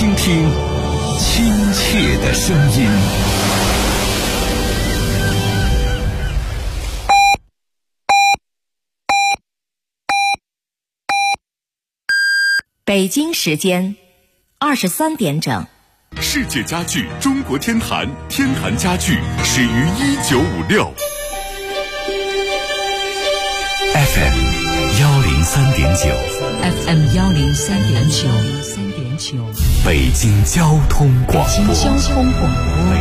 倾听亲切的声音。 北京时间23点整。 世界家具中国天坛，天坛家具始于1956。 FM 103.9 FM 103.9， 北京交通广播。 北京交通广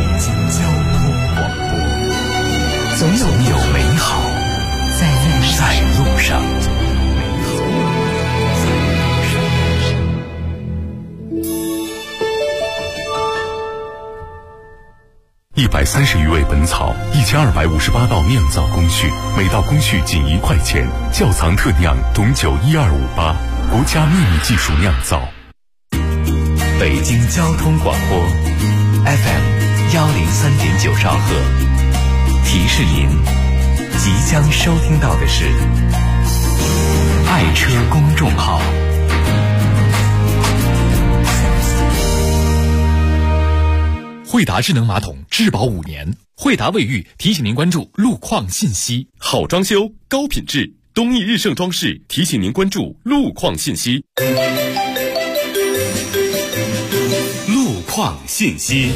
播，总有美好在路上。130余味本草，1258道酿造工序，每道工序仅1块钱。窖藏特酿董酒12588，国家秘密技术酿造。北京交通广播 FM 103.9兆赫。提示您，即将收听到的是爱车公众号。 惠达智能马桶质保5年，惠达卫浴提醒您关注路况信息。 好装修，高品质，东义日盛装饰提醒您关注路况信息。路况信息。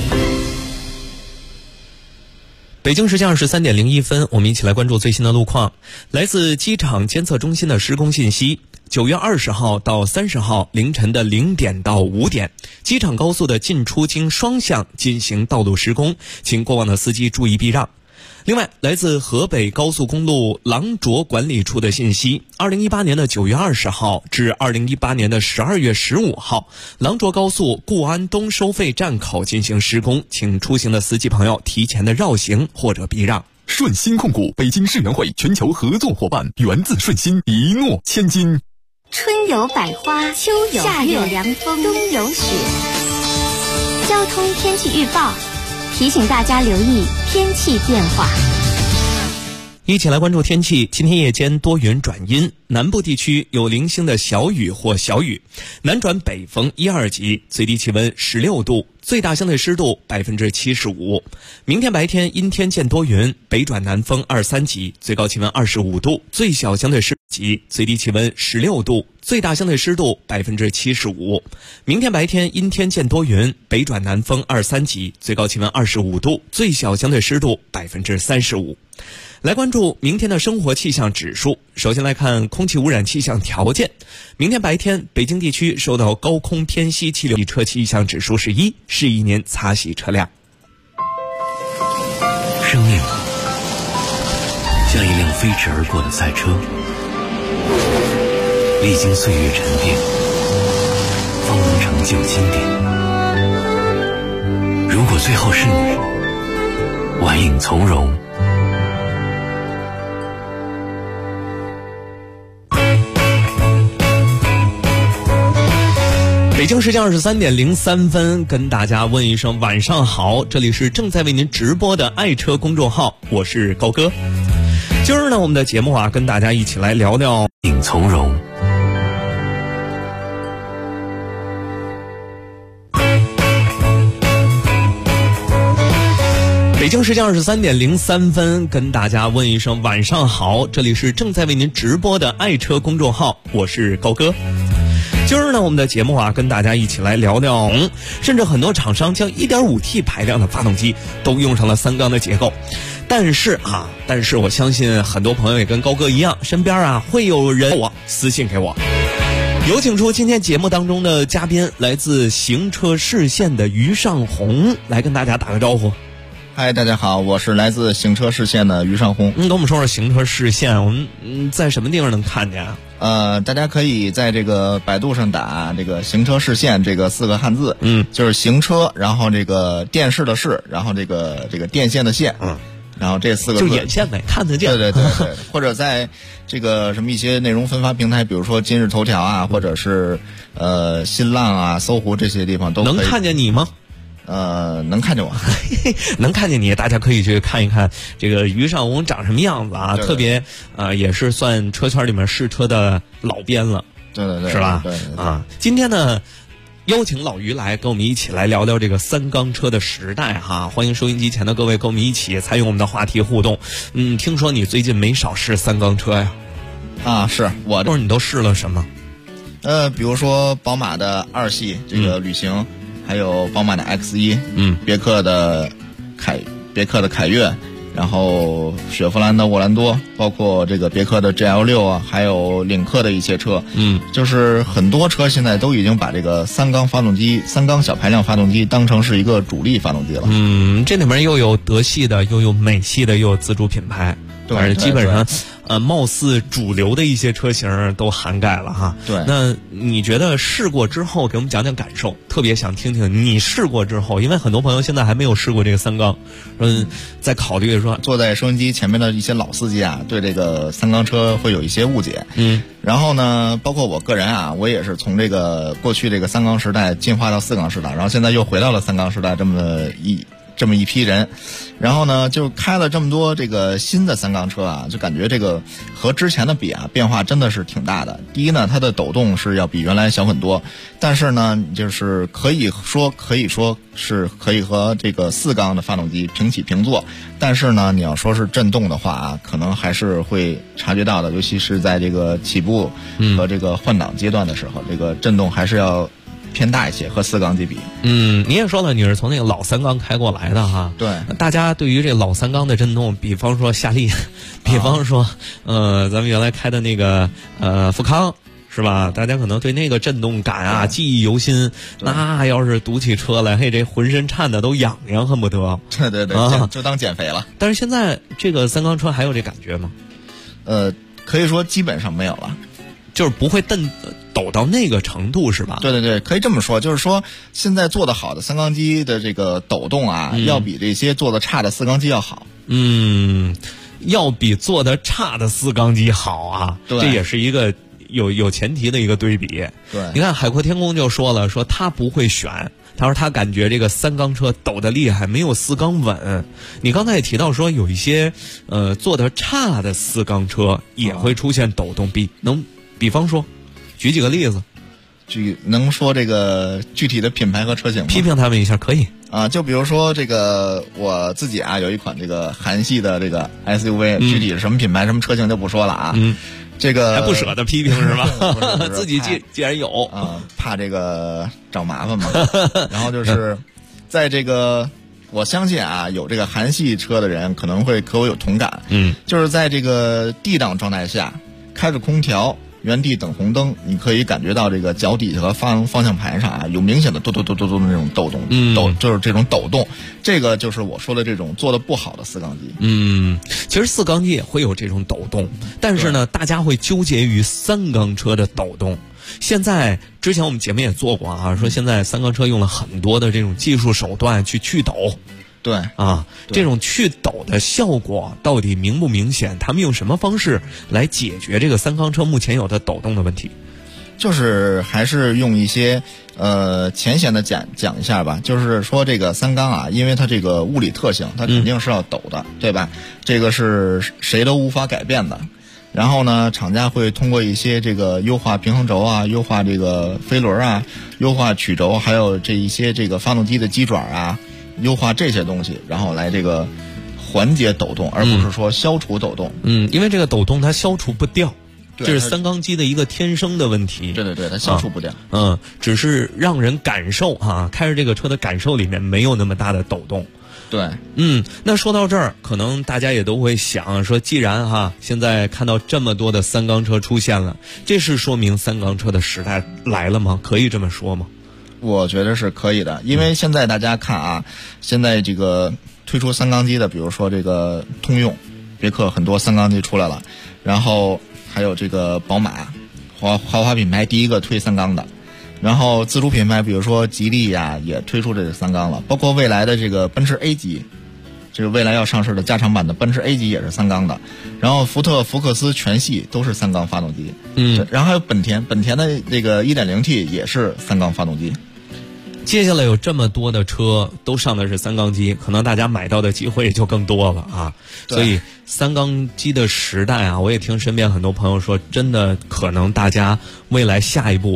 北京时间23点01分，我们一起来关注最新的路况。来自机场监测中心的施工信息，9月20号到30号凌晨的0点到5点，机场高速的进出京双向进行道路施工，请过往的司机注意避让。另外，来自河北高速公路狼卓管理处的信息，2018年的9月20号至2018年的12月15号，狼卓高速固安东收费站口进行施工，请出行的司机朋友提前的绕行或者避让。 顺鑫控股北京世园会全球合作伙伴，源自顺鑫，一诺千金。 春有百花，秋有夏有凉风，冬有雪。交通天气预报提醒大家留意天气变化。 一起来关注天气。今天夜间多云转阴，南部地区有零星的小雨或小雨，南转北风1、2级，最低气温16度，最大相对湿度75%。明天白天阴天见多云，北转南风2、3级，最高气温25度，最小相对湿度级，最低气温16度，最大相对湿度75%。明天白天阴天见多云，北转南风2、3级，最高气温25度，最小相对湿度35%。来关注明天的生活气象指数。首先来看空气污染气象条件。明天白天，北京地区受到高空偏西气流，车气象指数是1，是一年擦洗车辆。 生命像一辆飞驰而过的赛车，历经岁月沉淀，方能成就经典。如果最后是你，晚影从容。 北京时间23点03分，跟大家问一声晚上好，这里是正在为您直播的爱车公众号，我是高哥。今儿呢，我们的节目跟大家一起来聊聊影从容。 北京时间23点03分，跟大家问一声晚上好，这里是正在为您直播的爱车公众号，我是高哥。今儿呢，我们的节目跟大家一起来聊聊，甚至很多厂商将 1.5T 排量的发动机都用上了3缸的结构。但是我相信很多朋友也跟高哥一样，身边会有人私信给我。有请出今天节目当中的嘉宾，来自行车视线的于尚红，来跟大家打个招呼。 嗨，大家好，我是来自行车视线的于尚红。 跟我们说说行车视线，我们在什么地方能看见啊？ 大家可以在这个百度上打这个行车视线这个4个汉字，就是行车，然后这个电视的视，然后这个电线的线，然后这4个字就眼线呗，看得见。 对，或者在这个什么一些内容分发平台，比如说今日头条或者是新浪搜狐这些地方都可以。 能看见你吗？ 能看见我能看见你，大家可以去看一看这个于尚红长什么样子啊，特别也是算车圈里面试车的老编了， 对， 是吧？ 对今天呢邀请老于来跟我们一起来聊聊这个三缸车的时代哈，欢迎收音机前的各位跟我们一起参与我们的话题互动。听说你最近没少试三缸车呀？ 啊，是我或者你都试了什么？ 比如说宝马的2系这个旅行，还有宝马的 X1，别克的凯越，然后雪佛兰的沃兰多，包括这个别克的 GL6啊，还有领克的一些车，就是很多车现在都已经把这个三缸小排量发动机当成是一个主力发动机了。 这里面又有德系的，又有美系的，又有自主品牌， 对， 基本上貌似主流的一些车型都涵盖了哈。 对， 那你觉得试过之后给我们讲讲感受，特别想听听你试过之后，因为很多朋友现在还没有试过这个三缸，在考虑说坐在收音机前面的一些老司机啊，对这个三缸车会有一些误解。然后呢，包括我个人啊，我也是从这个过去这个三缸时代进化到四缸时代，然后现在又回到了三缸时代这么一批人，然后呢，就开了这么多这个新的三缸车啊，就感觉这个和之前的比啊，变化真的是挺大的。第一呢，它的抖动是要比原来小很多，但是呢，就是可以说是可以和这个四缸的发动机平起平坐，但是呢，你要说是震动的话啊，可能还是会察觉到的，尤其是在这个起步和这个换挡阶段的时候，这个震动还是要偏大一些，和四缸机比。 你也说了，你是从那个老三缸开过来的哈。 对， 大家对于这老三缸的震动，比方说夏利，比方说咱们原来开的那个富康，是吧？大家可能对那个震动感啊记忆犹新。那要是堵起车来，嘿，这浑身颤的都痒痒，恨不得。 对，就当减肥了。 但是现在这个三缸车还有这感觉吗？ 可以说基本上没有了， 就是不会抖到那个程度，是吧？ 对，可以这么说，就是说现在做的好的三缸机的这个抖动啊，要比这些做的差的四缸机要好。 要比做的差的四缸机好啊， 对， 这也是一个有前提的一个对比。 对， 你看海阔天空就说了，说他不会选，他说他感觉这个三缸车抖得厉害，没有四缸稳。你刚才也提到说有一些做的差的四缸车也会出现抖动，比方说举几个例子， 能说这个具体的品牌和车型吗？ 批评他们一下可以啊，就比如说这个我自己啊有一款这个韩系的这个 SUV，具体是什么品牌什么车型就不说了啊。这个还不舍得批评是吧？自己既然有啊，怕这个找麻烦嘛。然后就是在这个我相信啊，有这个韩系车的人可能会和我有同感。就是在这个D档状态下开着空调，原地等红灯，你可以感觉到这个脚底和方向盘上啊有明显的咚咚咚咚咚的那种抖动，就是这种抖动，这个就是我说的这种做的不好的四缸机。 其实四缸机也会有这种抖动，但是呢，大家会纠结于三缸车的抖动。现在之前我们节目也做过啊，说现在三缸车用了很多的这种技术手段去抖。 对啊，这种去抖的效果到底明不明显？他们用什么方式来解决这个三缸车目前有的抖动的问题？ 就是还是用一些浅显的讲一下吧。就是说这个三缸啊，因为它这个物理特性，它肯定是要抖的，对吧？这个是谁都无法改变的。然后呢，厂家会通过一些这个优化平衡轴啊，优化这个飞轮啊，优化曲轴，还有这一些这个发动机的机爪啊，优化这些东西，然后来这个缓解抖动，而不是说消除抖动。 因为这个抖动它消除不掉， 这是三缸机的一个天生的问题。 对，它消除不掉。 只是让人感受啊，开着这个车的感受里面没有那么大的抖动。 对， 那说到这儿，可能大家也都会想说，既然现在看到这么多的三缸车出现了，这是说明三缸车的时代来了吗？可以这么说吗？ 我觉得是可以的，因为现在大家看啊，现在这个推出三缸机的，比如说这个通用、别克很多三缸机出来了，然后还有这个宝马，豪华品牌第一个推三缸的，然后自主品牌比如说吉利呀也推出这个三缸了，包括未来的这个奔驰 A 级，这个未来要上市的加长版的奔驰 A 级也是三缸的，然后福克斯全系都是三缸发动机，然后还有本田的这个 1.0T 也是三缸发动机。 接下来有这么多的车都上的是三缸机，可能大家买到的机会也就更多了啊。所以三缸机的时代啊，我也听身边很多朋友说，真的可能大家未来下一步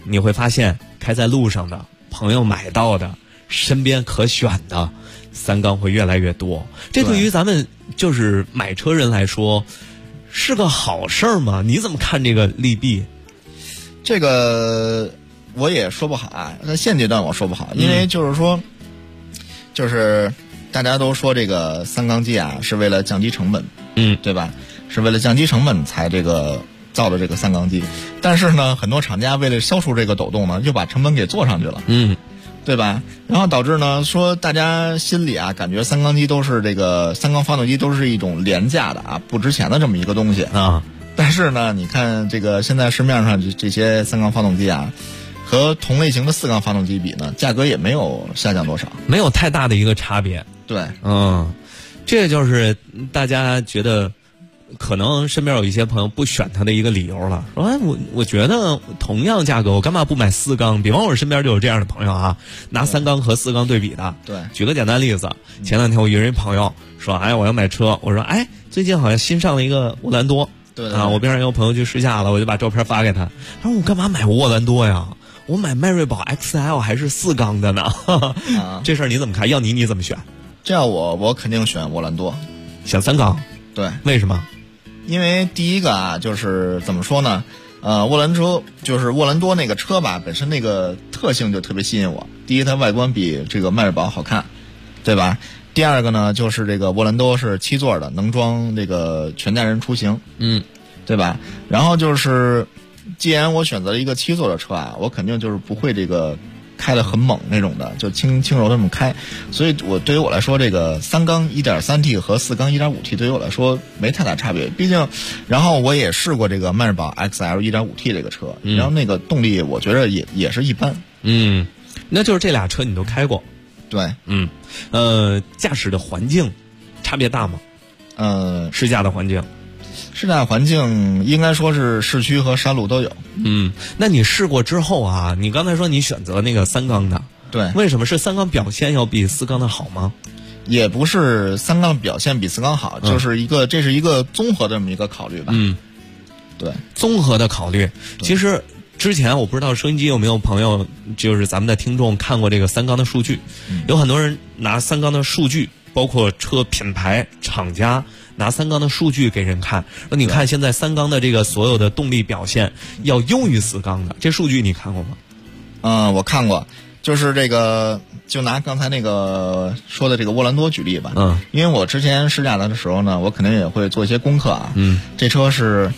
你会发现开在路上的朋友买到的身边可选的三缸会越来越多，这对于咱们就是买车人来说是个好事儿吗？你怎么看这个利弊？ 这个我也说不好啊，那现阶段我说不好，因为就是说，就是大家都说这个三缸机啊是为了降低成本，对吧？是为了降低成本才这个造的这个三缸机，但是呢，很多厂家为了消除这个抖动呢，就把成本给做上去了，对吧？然后导致呢，说大家心里啊，感觉三缸机都是这个三缸发动机都是一种廉价的啊，不值钱的这么一个东西啊。 但是呢，你看这个现在市面上这些三缸发动机啊，和同类型的四缸发动机比呢，价格也没有下降多少， 没有太大的一个差别。 对， 这就是大家觉得可能身边有一些朋友不选它的一个理由了，说我觉得同样价格我干嘛不买四缸？比方我身边就有这样的朋友啊，拿三缸和四缸对比的。 对， 举个简单例子，前两天我约人朋友说，哎，我要买车，我说，哎，最近好像新上了一个沃兰多， 对啊，我边上有朋友去试驾了，我就把照片发给他，他说我干嘛买沃兰多呀？我买迈锐宝 XL 还是四缸的呢？这事儿你怎么看？要你怎么选？ 这样我肯定选沃兰多， 选三缸。 对， 为什么？ 因为第一个啊，就是怎么说呢？沃兰多那个车吧，本身那个特性就特别吸引我。第一，它外观比这个迈锐宝好看，对吧？第二个呢，就是这个沃兰多是7座的，能装这个全家人出行，对吧？然后就是，既然我选择了一个7座的车啊，我肯定就是不会这个开得很猛那种的，就轻柔的这么开。所以对于我来说，这个三缸 1.3T 和四缸 1.5T 对于我来说没太大差别。毕竟，然后我也试过这个迈锐宝 XL 1.5T 这个车，然后那个动力我觉得也是一般。 那就是这俩车你都开过。 对， 驾驶的环境差别大吗？试驾的环境。 试驾环境应该说是市区和山路都有。 那你试过之后啊，你刚才说你选择那个三缸的， 对， 为什么是三缸表现要比四缸的好吗？ 也不是三缸表现比四缸好，这是一个综合的这么一个考虑吧。对， 综合的考虑。其实之前我不知道收音机有没有朋友，就是咱们的听众看过这个三缸的数据，有很多人拿三缸的数据，包括车品牌、厂家。拿三缸的数据给人看，说你看现在三缸的这个所有的动力表现要优于四缸的，这数据你看过吗？ 我看过，就是这个，就拿刚才那个说的这个沃兰多举例吧。因为我之前试驾的时候呢，我肯定也会做一些功课啊。这车是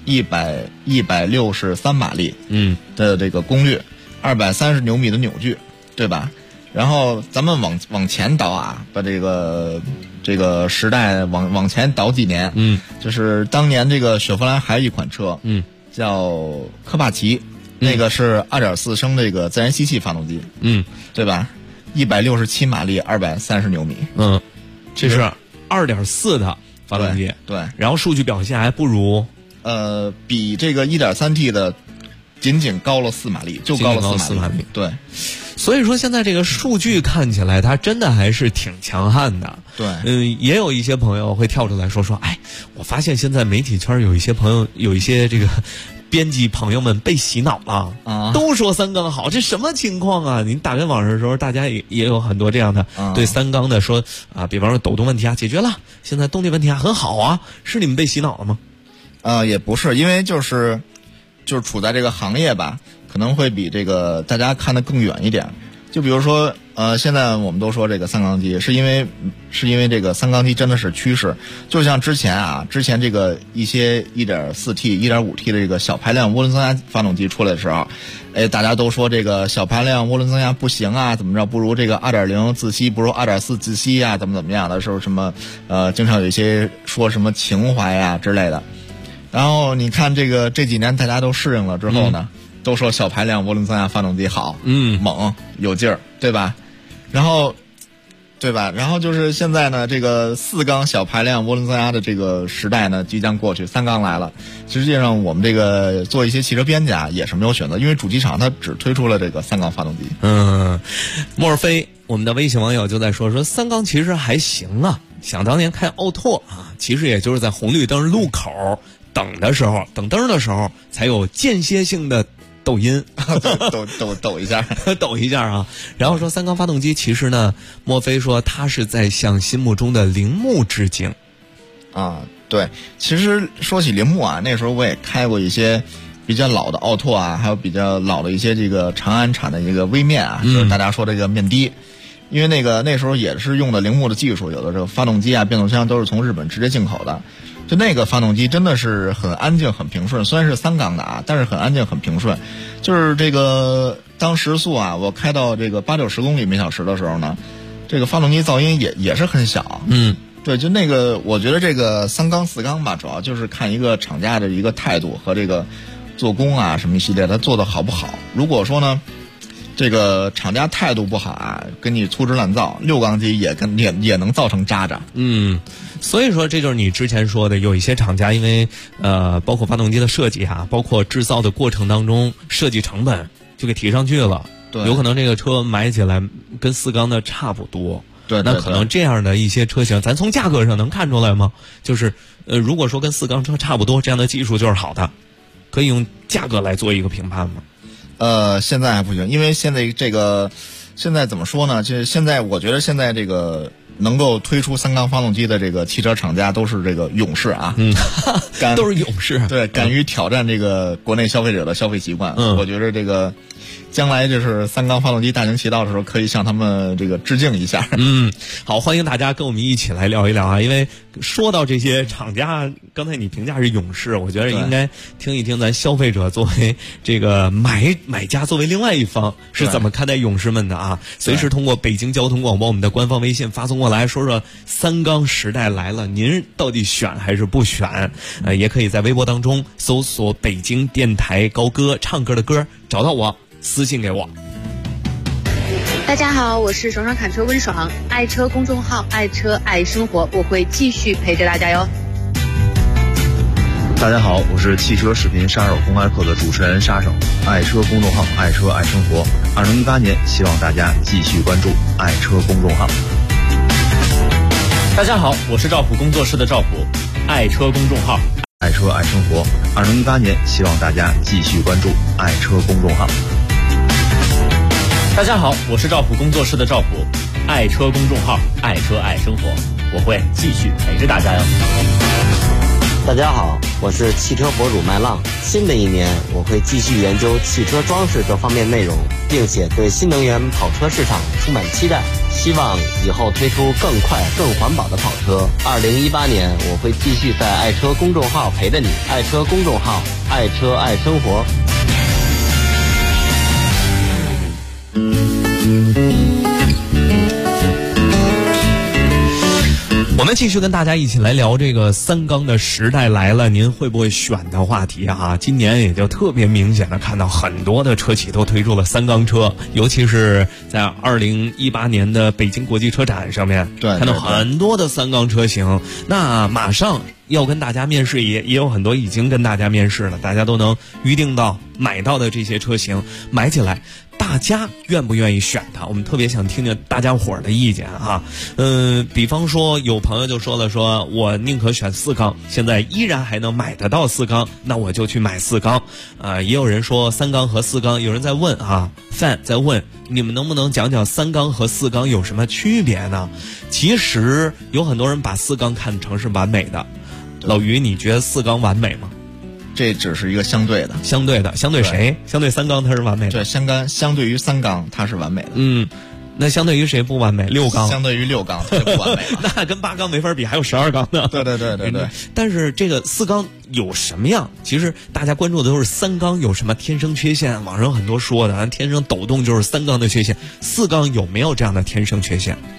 163马力，的这个功率，230牛米的扭矩，对吧？然后咱们往前倒啊，把这个时代往前倒几年，就是当年这个雪佛兰还有一款车，叫科帕奇，那个是2.4升这个自然吸气发动机，对吧？167马力，230牛米， 这是2.4的发动机， 对， 然后数据表现还不如， 比这个 1.3T 的仅高了4马力，就高了4马力，对。 所以说现在这个数据看起来它真的还是挺强悍的。 对， 也有一些朋友会跳出来说，哎，我发现现在媒体圈有一些这个编辑朋友们被洗脑了啊，都说三缸好，这什么情况啊？你打开网上的时候，大家也有很多这样的对三缸的说啊，比方说抖动问题啊解决了，现在动力问题啊很好啊，是你们被洗脑了吗？ 也不是，因为就是处在这个行业吧。可能会比这个大家看得更远一点，就比如说，现在我们都说这个三缸机，是因为这个三缸机真的是趋势。就像之前这个一些 1.4T、1.5T 的这个小排量涡轮增压发动机出来的时候，大家都说这个小排量涡轮增压不行啊，怎么着，不如这个 2.0 自吸，不如 2.4 自吸啊，怎么样的时候，什么经常有一些说什么情怀呀之类的。然后你看这几年大家都适应了之后呢？都说小排量涡轮增压发动机好，猛有劲儿，对吧？然后就是现在呢，这个四缸小排量涡轮增压的这个时代呢即将过去，三缸来了。实际上我们这个做一些汽车编辑也是没有选择，因为主机厂它只推出了这个三缸发动机。 莫尔菲，我们的微信网友就在说三缸其实还行啊，想当年开奥拓啊，其实也就是在红绿灯路口等灯的时候才有间歇性的抖音， 抖一下， 抖一下啊。然后说三缸发动机，其实呢，莫非说它是在向心目中的铃木致敬啊？对，其实说起铃木啊，那时候我也开过一些比较老的奥拓啊，还有比较老的一些这个长安产的一个微面啊，就是大家说这个面的。因为那时候也是用的铃木的技术，有的这个发动机啊、变速箱都是从日本直接进口的。就那个发动机真的是很安静、很平顺，虽然是三缸的啊，但是很安静、很平顺。就是这个当时速啊，我开到这个80-90公里每小时的时候呢，这个发动机噪音也是很小。对，就那个我觉得这个三缸四缸吧，主要就是看一个厂家的一个态度和这个做工啊什么一系列，它做的好不好。如果说呢，这个厂家态度不好啊，给你粗制滥造，6缸机也能造成渣渣。 所以说这就是你之前说的，有一些厂家因为包括发动机的设计啊，包括制造的过程当中设计成本就给提上去了， 对， 有可能这个车买起来跟四缸的差不多。 对， 那可能这样的一些车型，咱从价格上能看出来吗？就是如果说跟四缸车差不多，这样的技术就是好的，可以用价格来做一个评判吗？ 现在还不行，因为现在怎么说呢？就是现在我觉得现在这个能够推出三缸发动机的这个汽车厂家都是这个勇士啊， 都是勇士， 对，敢于挑战这个国内消费者的消费习惯。我觉得这个将来就是三缸发动机大行其道的时候，可以向他们这个致敬一下。 好，欢迎大家跟我们一起来聊一聊啊！因为说到这些厂家，刚才你评价是勇士，我觉得应该听一听咱消费者作为这个买家作为另外一方是怎么看待勇士们的啊！随时通过北京交通广播我们的官方微信发送过来，说说三缸时代来了，您到底选还是不选？也可以在微博当中搜索北京电台高歌唱歌的歌，找到我私信给我。 大家好，我是爽爽侃车温爽，爱车公众号爱车爱生活，我会继续陪着大家哟。 大家好，我是汽车视频杀手公开课的主持人沙生，爱车公众号爱车爱生活。2018年，希望大家继续关注爱车公众号。 大家好，我是赵普工作室的赵普，爱车公众号爱车爱生活。2018年，希望大家继续关注爱车公众号。 大家好，我是赵普工作室的赵普，爱车公众号爱车爱生活，我会继续陪着大家哟。 大家好，我是汽车博主麦浪。新的一年，我会继续研究汽车装饰这方面内容，并且对新能源跑车市场充满期待，希望以后推出更快更环保的跑车。2018年，我会继续在爱车公众号陪着你，爱车公众号爱车爱生活。 我们继续跟大家一起来聊这个三缸的时代来了，您会不会选的话题啊？今年也就特别明显的看到很多的车企都推出了三缸车，尤其是在2018年的北京国际车展上面，看到很多的三缸车型。那马上要跟大家面试，也有很多已经跟大家面试了，大家都能预定到买到的这些车型，买起来大家愿不愿意选它？我们特别想听听大家伙儿的意见啊。比方说有朋友就说了，说我宁可选四缸，现在依然还能买得到四缸，那我就去买四缸。也有人说三缸和四缸，有人在问啊，fan在问你们能不能讲讲三缸和四缸有什么区别呢？其实有很多人把四缸看成是完美的，老于你觉得四缸完美吗？ 这只是一个相对的， 相对谁？相对三缸它是完美的。 对，相对于三缸它是完美的。 那相对于谁不完美？六缸。 相对于六缸它就不完美了。 那跟八缸没法比，还有12缸呢。 对。 但是这个四缸有什么样？其实大家关注的都是三缸有什么天生缺陷，网上很多说的，天生抖动就是三缸的缺陷。四缸有没有这样的天生缺陷？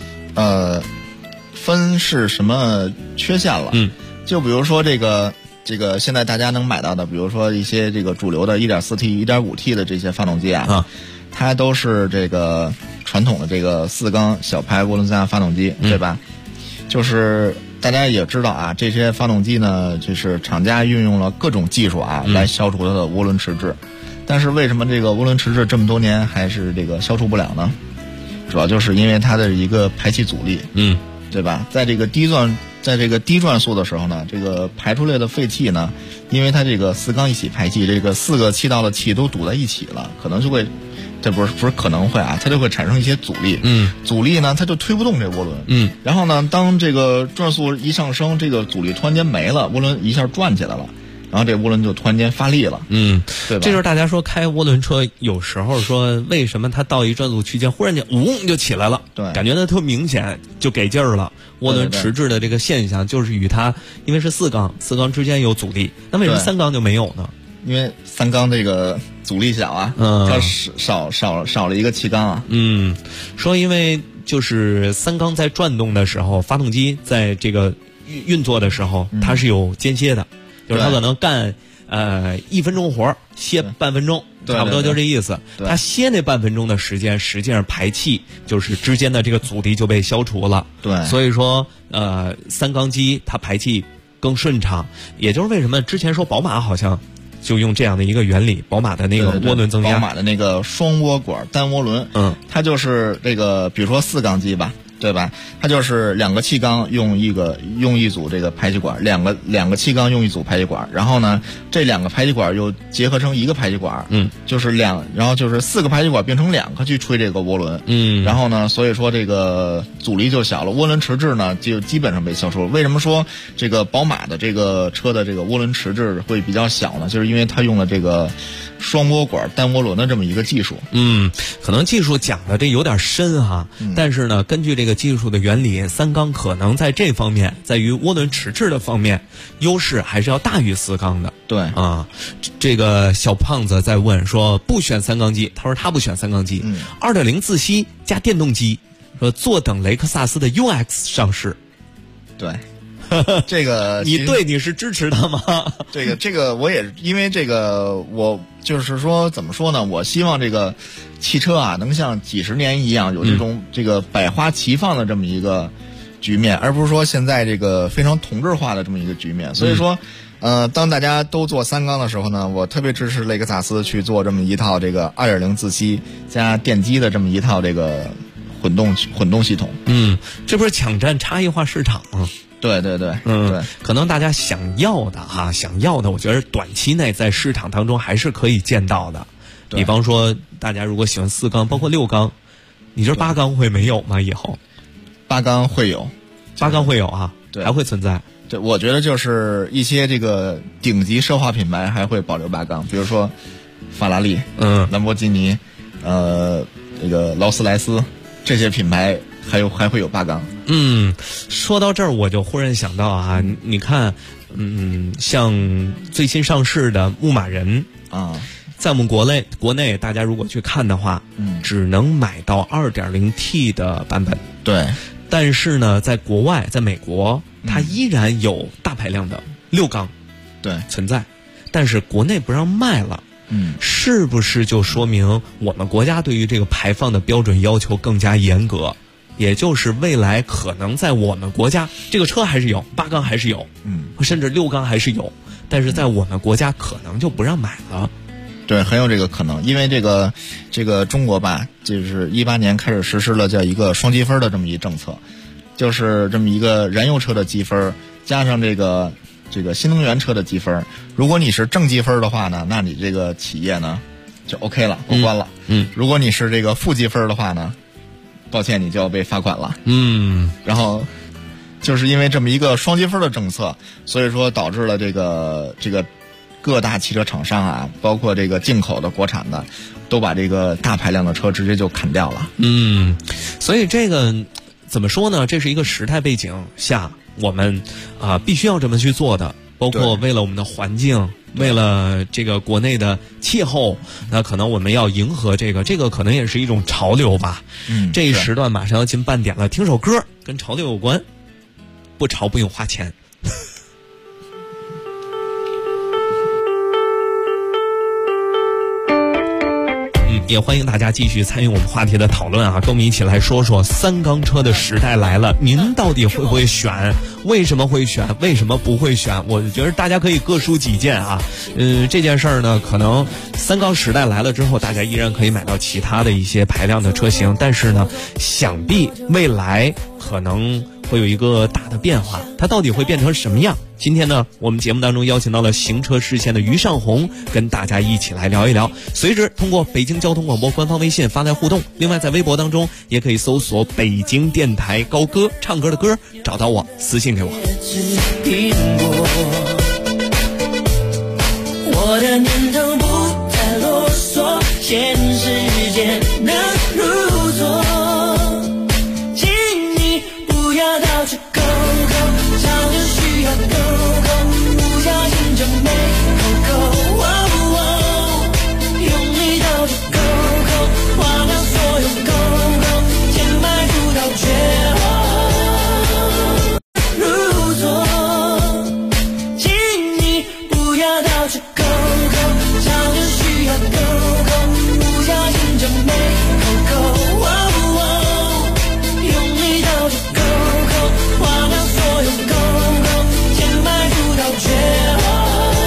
分是什么缺陷了？就比如说这个现在大家能买到的，比如说一些这个主流的 1.4T、1.5T 的这些发动机啊，它都是这个传统的这个四缸小排涡轮增压发动机，对吧？就是大家也知道啊，这些发动机呢，就是厂家运用了各种技术啊，来消除它的涡轮迟滞。但是为什么这个涡轮迟滞这么多年还是这个消除不了呢？主要就是因为它的一个排气阻力，对吧？在这个低转在这个低转速的时候呢，这个排出来的废气呢，因为它这个四缸一起排气，这个4个气道的气都堵在一起了，可能就会，这不是可能会啊，它就会产生一些阻力。阻力呢，它就推不动这涡轮。然后呢，当这个转速一上升，这个阻力突然间没了，涡轮一下转起来了。然后这涡轮就突然间发力了，对吧？ 这就是大家说开涡轮车有时候说为什么它到一转速区间忽然间就起来了， 对， 感觉它特明显就给劲儿了。涡轮迟滞的这个现象就是与它因为是四缸之间有阻力，那为什么3缸就没有呢？ 因为3缸这个阻力小啊，它少了一个气缸啊。 说因为就是3缸在转动的时候，发动机在这个运作的时候，它是有间歇的。就是他可能干1分钟活歇半分钟，差不多就这意思。他歇那半分钟的时间，实际上排气就是之间的这个阻力就被消除了。 对， 所以说3缸机它排气更顺畅，也就是为什么之前说宝马好像就用这样的一个原理，宝马的那个涡轮增压， 宝马的那个双涡管单涡轮，它就是这个比如说4缸机吧。对吧？它就是2个气缸用一组这个排气管，两个气缸用一组排气管，然后呢，这2个排气管又结合成1个排气管，就是然后就是4个排气管变成2个去吹这个涡轮，然后呢，所以说这个阻力就小了，涡轮迟滞呢就基本上被消除了。为什么说这个宝马的这个车的这个涡轮迟滞会比较小呢？就是因为它用了这个双涡管单涡轮的这么一个技术。 可能技术讲的这有点深哈，但是呢，根据这个技术的原理，3缸可能在这方面，在于涡轮迟滞的方面，优势还是要大于4缸的。 对啊，这个小胖子在问说不选3缸机，他说他不选3缸机，2.0自吸加电动机，说坐等雷克萨斯的 UX 上市。 对。这个你是支持他吗？ 这个我也因为这个我就是说怎么说呢？我希望这个汽车啊能像几十年一样有这种这个百花齐放的这么一个局面，而不是说现在这个非常同质化的这么一个局面。所以说，当大家都做3缸的时候呢，我特别支持雷克萨斯去做这么一套这个2.0自吸加电机的这么一套这个混动系统。 这不是抢占差异化市场吗？ 对， 可能大家想要的，我觉得短期内在市场当中还是可以见到的。比方说，大家如果喜欢4缸，包括6缸，你这8缸会没有吗？以后 8缸会有 ，8缸会有啊， 对， 还会存在。 对，我觉得就是一些这个顶级奢华品牌还会保留8缸，比如说法拉利、兰博基尼、这个劳斯莱斯这些品牌。还会有8缸。 说到这儿我就忽然想到啊，你看，像最新上市的牧马人啊， 在我们国内大家如果去看的话，只能买到 2.0T 的版本。 对， 但是呢，在国外，在美国，它依然有大排量的6缸， 对， 存在，但是国内不让卖了。是不是就说明我们国家对于这个排放的标准要求更加严格？也就是未来可能在我们国家，这个车还是有8缸还是有，甚至6缸还是有，但是在我们国家可能就不让买了。 对，很有这个可能，因为这个中国吧，就是18年开始实施了叫一个双积分的这么一政策，就是这么一个燃油车的积分加上这个新能源车的积分，如果你是正积分的话呢，那你这个企业呢就 OK 了，过关了。如果你是这个负积分的话呢，抱歉，你就要被罚款了。然后就是因为这么一个双积分的政策，所以说导致了这个各大汽车厂商啊，包括这个进口的、国产的，都把这个大排量的车直接就砍掉了。 所以这个怎么说呢？这是一个时代背景下，我们必须要这么去做的，包括为了我们的环境。为了这个国内的气候，那可能我们要迎合这个可能也是一种潮流吧。这一时段马上要进半点了，听首歌跟潮流有关，不潮不用花钱。 也欢迎大家继续参与我们话题的讨论啊，跟我们一起来说说三缸车的时代来了，您到底会不会选？为什么会选？为什么不会选？我觉得大家可以各抒己见啊。这件事儿呢，可能三缸时代来了之后，大家依然可以买到其他的一些排量的车型，但是呢，想必未来可能会有一个大的变化，它到底会变成什么样？今天呢，我们节目当中邀请到了行车视线的于尚红，跟大家一起来聊一聊。随时通过北京交通广播官方微信发来互动，另外在微博当中也可以搜索北京电台高歌，唱歌的歌，找到我私信给我。 我的念头不太啰嗦，现实间能入座，请你不要到处勾勾，吵着需要勾勾，不小心就没勾勾，用力到处勾勾，花掉所有勾勾，填满不到绝望，入座，请你不要到处勾勾，吵着需要勾勾，不小心就没勾勾，用力到处勾勾，花掉所有勾勾，填满不到绝望。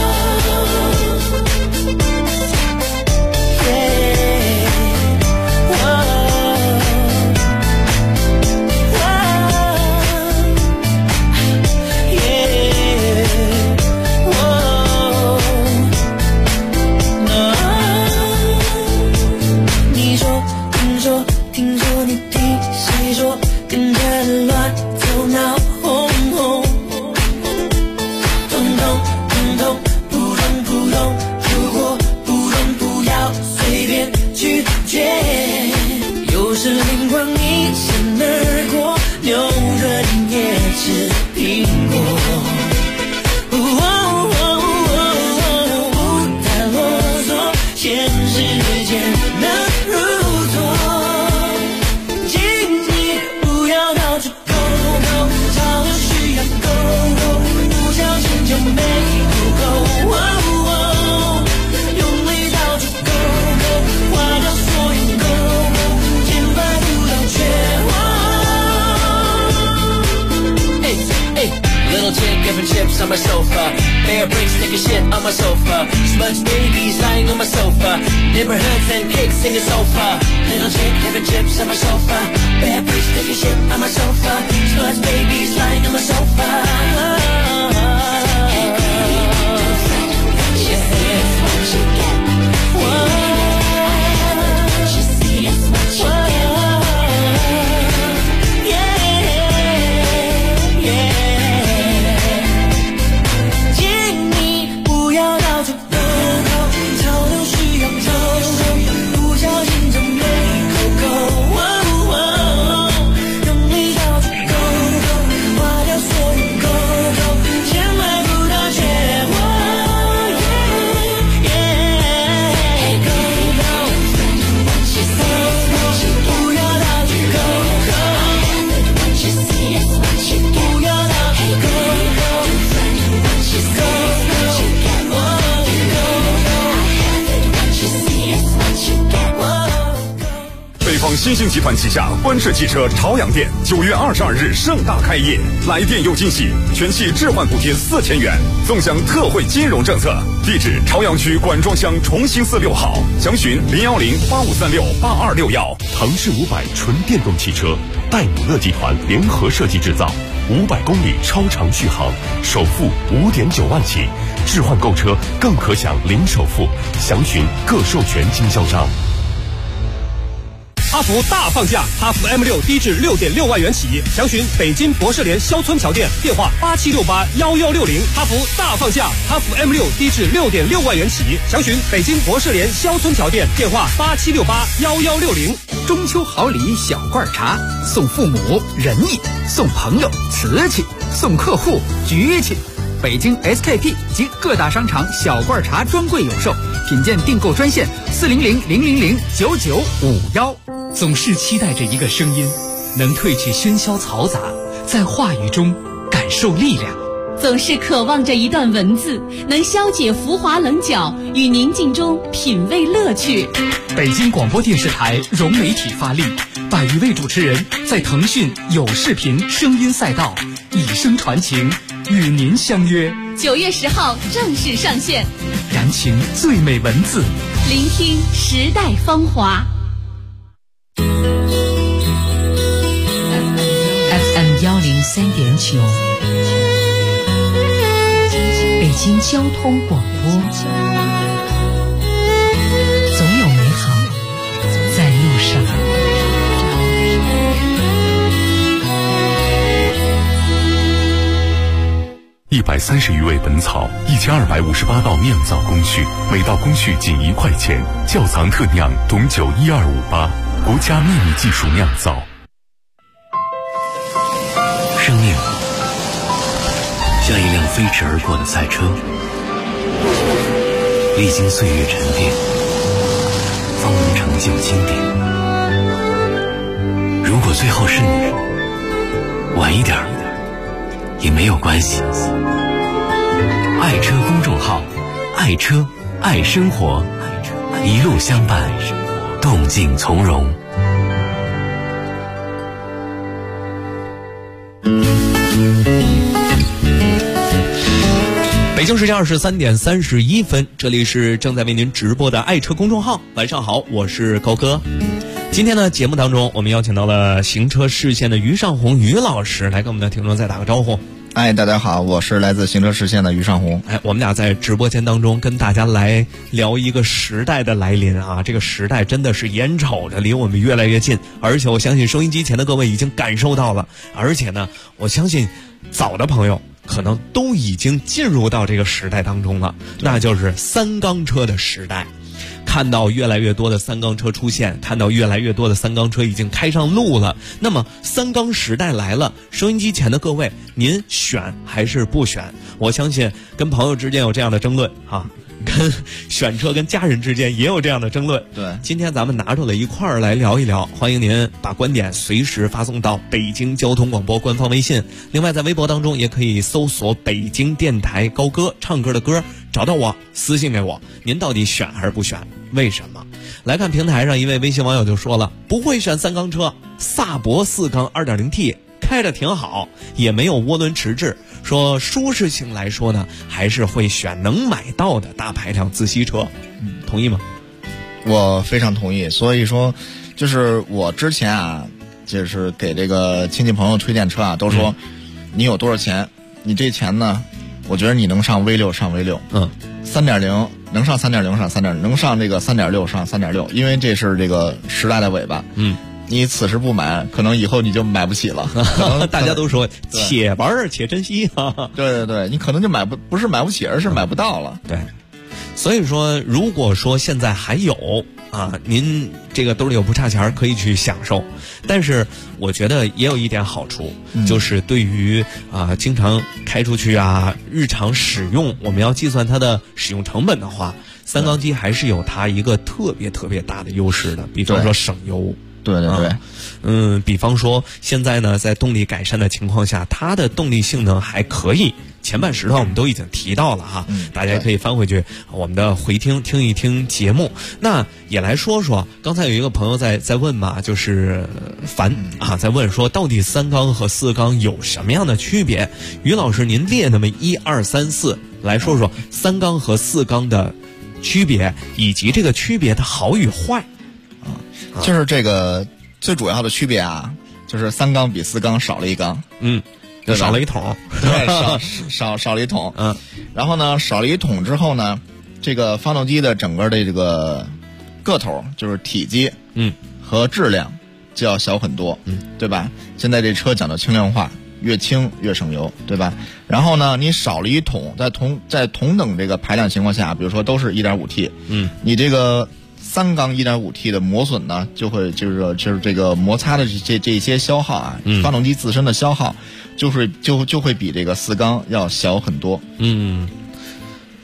你说，听说，听说你听谁说，跟着乱头脑哄哄，通通通通扑通扑通，如果不懂不要随便拒绝，有时灵光一闪而过，牛顿也吃苹果。不太啰嗦，现实间能入座，请你不要到处勾勾，吵着需要勾勾，不小心就没勾勾，用力到处勾勾，花掉所有勾勾，填满不到绝望。Little chick giving chips on my sofa, bear bricks taking shit on my sofa, smudge babies lying on my sofa, neighborhoods and pigs singing sofa. Little chick giving chips on my sofa, bear bricks taking shit on my sofa, smudge babies lying on my sofa. Hey baby, don't fret, what you see is what you get. What you see is what you get. 新兴集团旗下观世汽车朝阳店9月22日盛大开业，来店有惊喜，全系置换补贴4000元，纵享特惠金融政策。地址：朝阳区管庄乡重兴寺6号，详询01085368261。 腾势500纯电动汽车，戴姆勒集团联合设计制造，500公里超长续航，首付5.9万起，置换购车更可享零首付，详询各授权经销商。 哈弗大放价，哈弗 M6低至6.6万元起，详询北京博士联肖村桥店，电话87681160。哈弗大放价，哈弗 M6低至6.6万元起，详询北京博士联肖村桥店，电话87681160。 中秋好礼小罐茶，送父母仁义，送朋友瓷器，送客户局气。北京 SKP 及各大商场小罐茶专柜有售，品鉴订购专线40000009951。 总是期待着一个声音，能褪去喧嚣嘈杂，在话语中感受力量。 总是渴望着一段文字，能消解浮华棱角，与宁静中品味乐趣。 北京广播电视台融媒体发力，100余位主持人在腾讯有视频声音赛道以声传情，与您相约。 9月10号正式上线， 燃情最美文字， 聆听时代芳华。 FM 103.9，北京交通广播，总有美好在路上。 130余味本草，1258道酿造工序，每道工序仅1块钱。窖藏特酿董酒12588，国家秘密技术酿造。 生命像一辆飞驰而过的赛车，历经岁月沉淀，方能成就经典。如果最后是你，晚一点也没有关系。爱车公众号，爱车爱生活，一路相伴，动静从容。 北京时间23点31分，这里是正在为您直播的爱车公众号。晚上好，我是高哥。今天呢，节目当中我们邀请到了行车视线的于尚红于老师来跟我们的听众再打个招呼。 大家好，我是来自行车视线的于尚红。 我们俩在直播间当中跟大家来聊一个时代的来临啊，这个时代真的是眼瞅着离我们越来越近，而且我相信收音机前的各位已经感受到了，而且呢，我相信早的朋友可能都已经进入到这个时代当中了，那就是3缸车的时代。看到越来越多的3缸车出现，看到越来越多的3缸车已经开上路了。那么3缸时代来了，收音机前的各位，您选还是不选？我相信跟朋友之间有这样的争论啊，跟选车跟家人之间也有这样的争论。 对， 今天咱们拿出来一块儿来聊一聊，欢迎您把观点随时发送到北京交通广播官方微信，另外在微博当中也可以搜索北京电台高歌唱歌的歌，找到我私信给我，您到底选还是不选？为什么？来看平台上一位微信网友就说了，不会选3缸车，萨博4缸 2.0T 开着挺好，也没有涡轮迟滞，说舒适性来说呢，还是会选能买到的大排量自吸车。同意吗？ 我非常同意。所以说就是我之前啊，就是给这个亲戚朋友推荐车啊，都说你有多少钱，你这钱呢，我觉得你能上 V6 上 V6， 3.0能上 3.0 上 3.0， 能上这个 3.6 上 3.6， 因为这是这个时代的尾巴。你此时不买，可能以后你就买不起了。 大家都说且玩且珍惜啊。 对，你可能就不是买不起，而是买不到了。 对，所以说如果说现在还有啊，您这个兜里有不差钱可以去享受，但是我觉得也有一点好处，就是对于经常开出去啊，日常使用，我们要计算它的使用成本的话，3缸机还是有它一个特别特别大的优势的，比方说省油。 对， 比方说现在呢，在动力改善的情况下，它的动力性能还可以。前半时段我们都已经提到了哈，大家可以翻回去我们的回听一听节目。那也来说说，刚才有一个朋友在问嘛，就是凡在问说，到底3缸和4缸有什么样的区别？于老师，您列那么1、2、3、4来说说3缸和4缸的区别，以及这个区别的好与坏。 就是这个最主要的区别啊，就是3缸比4缸少了1缸， 少了一桶， 对，少了一桶，然后呢，少了一桶之后呢，这个发动机的整个的这个个头，就是体积，和质量就要小很多，对吧？现在这车讲究轻量化，越轻越省油，对吧？然后呢，你少了一桶，在同等这个排量情况下，比如说都是 1.5T，你这个3缸 1.5T 的磨损呢，就是这个摩擦的这些消耗啊，发动机自身的消耗，就会比这个4缸要小很多。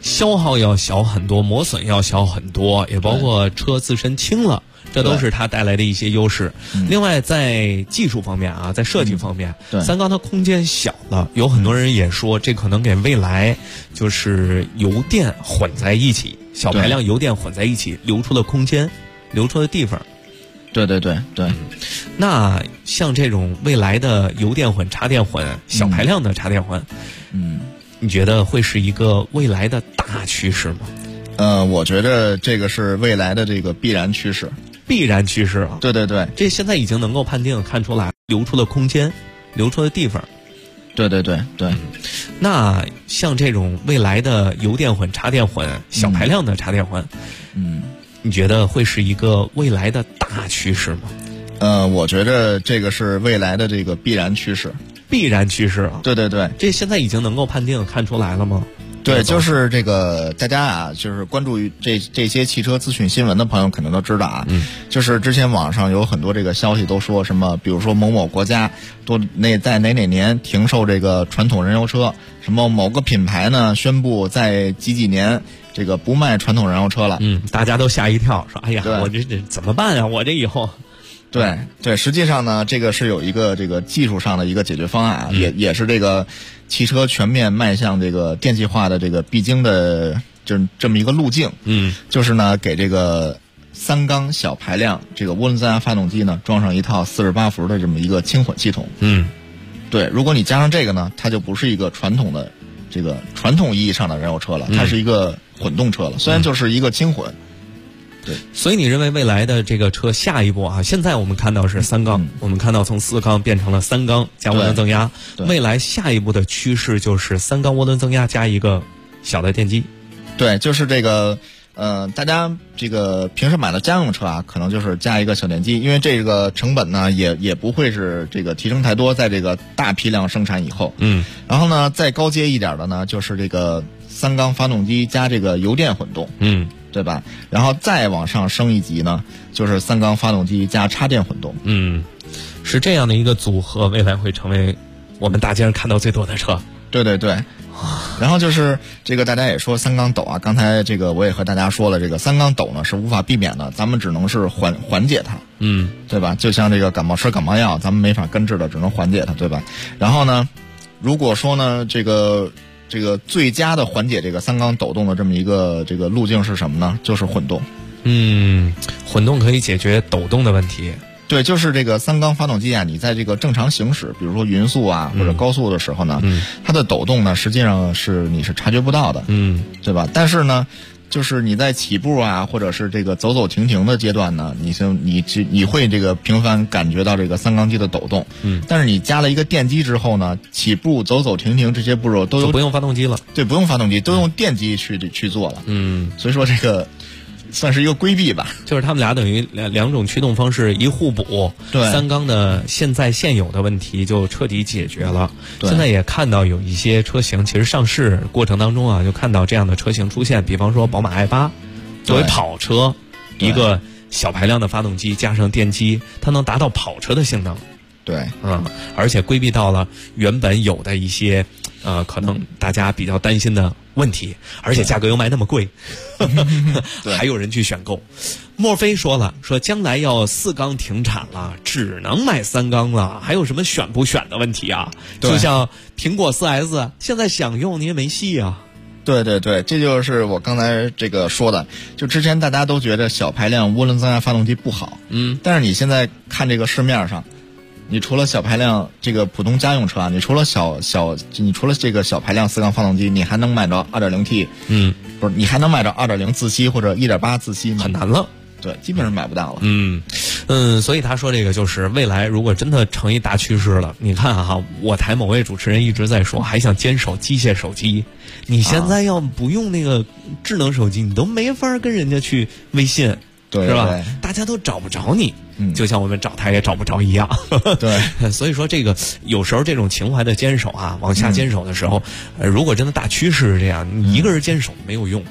消耗要小很多，磨损要小很多，也包括车自身轻了。这都是它带来的一些优势。另外，在技术方面啊，在设计方面，三缸它空间小了，有很多人也说这可能给未来就是油电混在一起，小排量油电混在一起留出的空间，留出的地方。 对。 那像这种未来的油电混、插电混、小排量的插电混，你觉得会是一个未来的大趋势吗？ 我觉得这个是未来的这个必然趋势。 必然趋势啊！ 对， 这现在已经能够判定看出来留出的空间，留出的地方。 对。 那像这种未来的油电混、插电混、小排量的插电混，你觉得会是一个未来的大趋势吗？ 我觉得这个是未来的这个必然趋势。 必然趋势啊！ 对， 这现在已经能够判定看出来了吗？ 对，就是这个大家啊，就是关注于这些汽车资讯新闻的朋友可能都知道啊，就是之前网上有很多这个消息都说什么，比如说某某国家在哪年停售这个传统燃油车，什么某个品牌呢宣布在几年这个不卖传统燃油车了， 大家都吓一跳，说哎呀，我这怎么办啊？我这以后。 对，实际上呢，这个是有一个这个技术上的一个解决方案，也是这个汽车全面迈向这个电气化的这个必经的这么一个路径。就是呢，给这个三缸小排量这个涡轮增压发动机呢装上一套48伏的这么一个轻混系统。对，如果你加上这个呢，它就不是一个传统意义上的燃油车了，它是一个混动车了，虽然就是一个轻混。对， 所以你认为未来的这个车下一步啊，现在我们看到是三缸，我们看到从4缸变成了3缸加涡轮增压，未来下一步的趋势就是3缸涡轮增压加一个小的电机。 对，就是这个大家这个平时买的家用车啊，可能就是加一个小电机，因为这个成本呢也不会是这个提升太多，在这个大批量生产以后。然后呢，再高阶一点的呢，就是这个3缸发动机加这个油电混动。对吧？然后再往上升一级呢，就是3缸发动机加插电混动。 是这样的一个组合，未来会成为我们大街上看到最多的车。 对。然后就是这个大家也说3缸抖啊，刚才这个我也和大家说了，这个3缸抖呢是无法避免的，咱们只能是缓解它。对吧？就像这个感冒吃感冒药，咱们没法根治的，只能缓解它，对吧？然后呢，如果说呢这个最佳的缓解这个3缸抖动的这么一个这个路径是什么呢？就是混动。 混动可以解决抖动的问题。 对，就是这个3缸发动机啊，你在这个正常行驶，比如说匀速啊或者高速的时候呢，它的抖动呢实际上你是察觉不到的。对吧？但是呢，就是你在起步啊，或者是这个走走停停的阶段呢，你会这个频繁感觉到这个3缸机的抖动。但是你加了一个电机之后呢，起步、走走停停这些步骤都不用发动机了。 对，不用发动机，都用电机去做了。所以说这个算是一个规避吧， 就是他们俩等于两种驱动方式一互补。 对 ，3缸的现有的问题就彻底解决了。现在也看到有一些车型，其实上市过程当中啊，就看到这样的车型出现，比方说宝马 i8 作为跑车，一个小排量的发动机加上电机，它能达到跑车的性能。 对， 而且规避到了原本有的一些可能大家比较担心的问题，而且价格又卖那么贵，还有人去选购。墨菲说将来要4缸停产了，只能买3缸了，还有什么选不选的问题啊？就像苹果 4S 现在想用你也没戏啊。 对，这就是我刚才这个说的，就之前大家都觉得小排量涡轮增压发动机不好，但是你现在看这个市面上，你除了小排量这个普通家用车啊，你除了这个小排量4缸发动机，你还能买着 2.0T， 不是，你还能买着 2.0 自吸或者 1.8 自吸吗？ 很难了。 对，基本上买不到了。 所以他说这个就是未来如果真的成一大趋势了，你看哈，我台某位主持人一直在说还想坚守机械手机，你现在要不用那个智能手机，你都没法跟人家去微信， 对， 是吧？大家都找不着你。就像我们找他也找不着一样。 对， 所以说这个有时候这种情怀的坚守啊，往下坚守的时候，如果真的大趋势是这样，你一个人坚守没有用。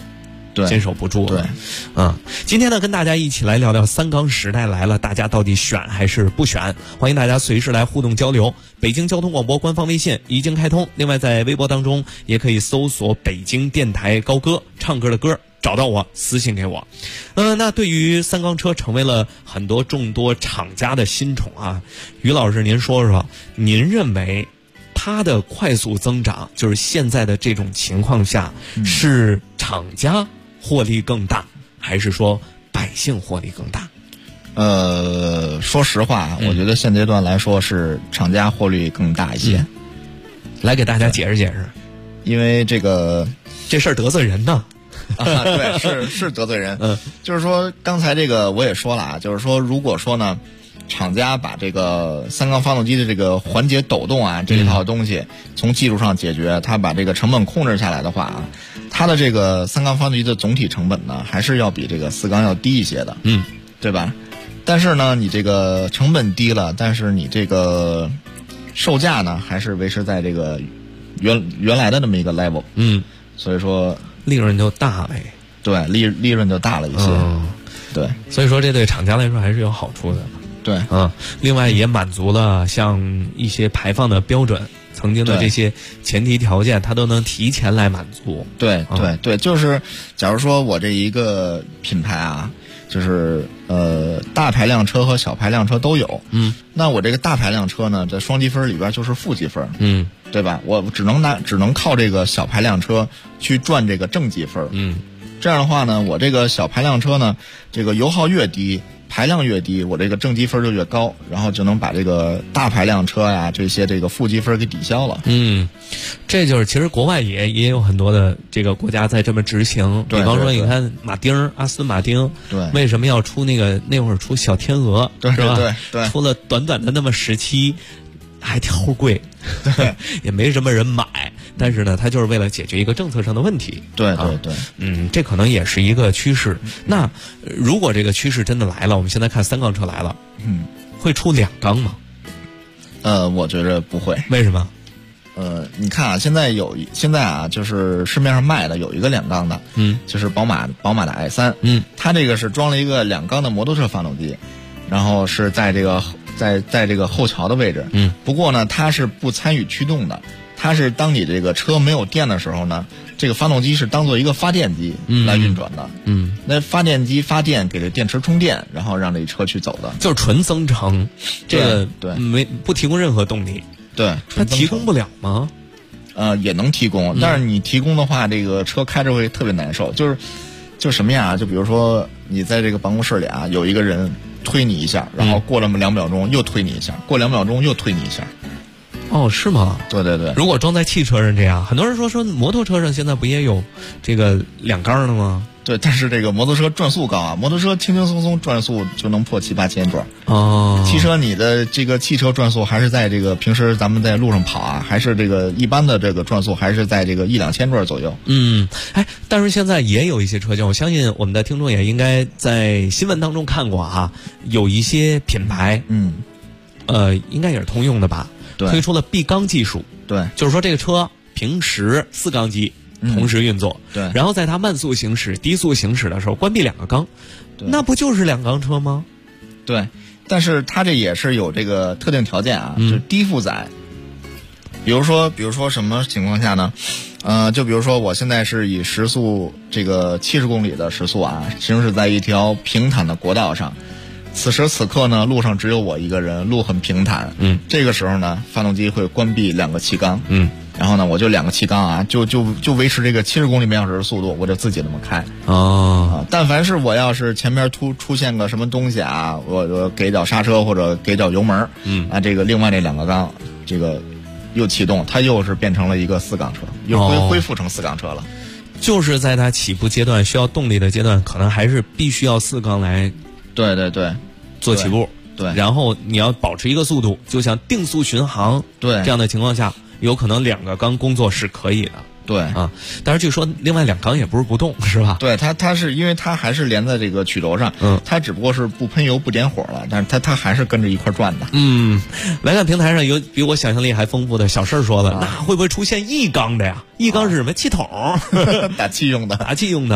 坚守不住了。 对， 今天呢，跟大家一起来聊聊三缸时代来了，大家到底选还是不选？欢迎大家随时来互动交流。北京交通广播官方微信已经开通，另外在微博当中也可以搜索北京电台高歌，唱歌的歌，找到我私信给我。那对于三缸车成为了很多众多厂家的新宠啊，于老师您说说，您认为它的快速增长，就是现在的这种情况下，是厂家获利更大，还是说百姓获利更大？ 说实话，我觉得现阶段来说是厂家获利更大一些。 来给大家解释解释， 因为这事儿得罪人呢。 对，是得罪人。就是说刚才这个我也说了啊，就是说如果说呢，厂家把这个三缸发动机的这个缓解抖动啊这一套东西从技术上解决，它把这个成本控制下来的话啊，它的这个三缸发动机的总体成本呢，还是要比这个四缸要低一些的，对吧？但是呢，你这个成本低了，但是你这个售价呢，还是维持在这个原来的那么一个 level，所以说利润就大呗。 对，利润就大了一些，对， 所以说这对厂家来说还是有好处的。 对， 另外也满足了像一些排放的标准，曾经的这些前提条件，它都能提前来满足。 对，就是假如说我这一个品牌啊，就是大排量车和小排量车都有，那我这个大排量车呢，在双积分里边就是负积分，对吧？我只能靠这个小排量车去赚这个正积分，这样的话呢，我这个小排量车呢，这个油耗越低，排量越低，我这个正积分就越高，然后就能把这个大排量车呀这些这个负积分给抵消了。 这就是其实国外也有很多的这个国家在这么执行。比方说，你看阿斯顿马丁， 对， 为什么要出那会儿出小天鹅， 对， 是吧？ 对， 出了短短的那么时期，还挑贵，对，也没什么人买。但是呢，它就是为了解决一个政策上的问题。 对， 这可能也是一个趋势。那如果这个趋势真的来了，我们现在看三缸车来了，会出两缸吗？ 我觉着不会。 为什么？ 你看啊，现在啊，就是市面上卖的有一个两缸的，就是宝马的 i3，它这个是装了一个两缸的摩托车发动机，然后是在这个在这个后桥的位置，不过呢，它是不参与驱动的。它是当你这个车没有电的时候呢，这个发动机是当做一个发电机来运转的。那发电机发电给这电池充电，然后让这车去走的， 就是纯增程。这个对， 不提供任何动力。 对， 它提供不了吗？ 也能提供，但是你提供的话，这个车开着会特别难受。就什么呀？就比如说你在这个办公室里啊，有一个人推你一下，然后过了2秒钟又推你一下，过2秒钟又推你一下。 哦，是吗？ 对。 如果装在汽车上这样，很多人说摩托车上现在不也有这个两缸的吗？ 对，但是这个摩托车转速高啊，摩托车轻轻松松转速就能破7-8千转。汽车你的这个汽车转速还是在这个平时咱们在路上跑啊，还是这个一般的这个转速还是在这个1-2千转左右。 但是现在也有一些车型，我相信我们的听众也应该在新闻当中看过啊，有一些品牌，应该也是通用的吧。推出了闭缸技术， 对， 就是说这个车平时4缸机同时运作， 对， 然后在它慢速行驶、低速行驶的时候关闭2个缸，那不就是2缸车吗？ 对，但是它这也是有这个特定条件啊，就是低负载。比如说什么情况下呢？就比如说我现在是以时速这个70公里的时速啊，行驶在一条平坦的国道上。此时此刻呢，路上只有我一个人，路很平坦。这个时候呢，发动机会关闭2个气缸。然后呢，我就2个气缸啊，就维持这个70公里每小时的速度，我就自己那么开。但凡是我要是前面出现个什么东西啊，我给脚刹车或者给脚油门，这个另外这2个缸，这个又启动，它又是变成了一个4缸车，又恢复成4缸车了。 就是在它起步阶段需要动力的阶段，可能还是必须要4缸来。 对， 做起步， 对， 然后你要保持一个速度，就像定速巡航， 对， 这样的情况下，有可能2个缸工作是可以的， 对但是据说另外2缸也不是不动，是吧？ 对，它是因为它还是连在这个曲轴上，它只不过是不喷油不点火了，但是它还是跟着一块转的。 来看平台上有比我想象力还丰富的小事说了，那会不会出现1缸的呀？1缸是什么？气筒， 打气用的。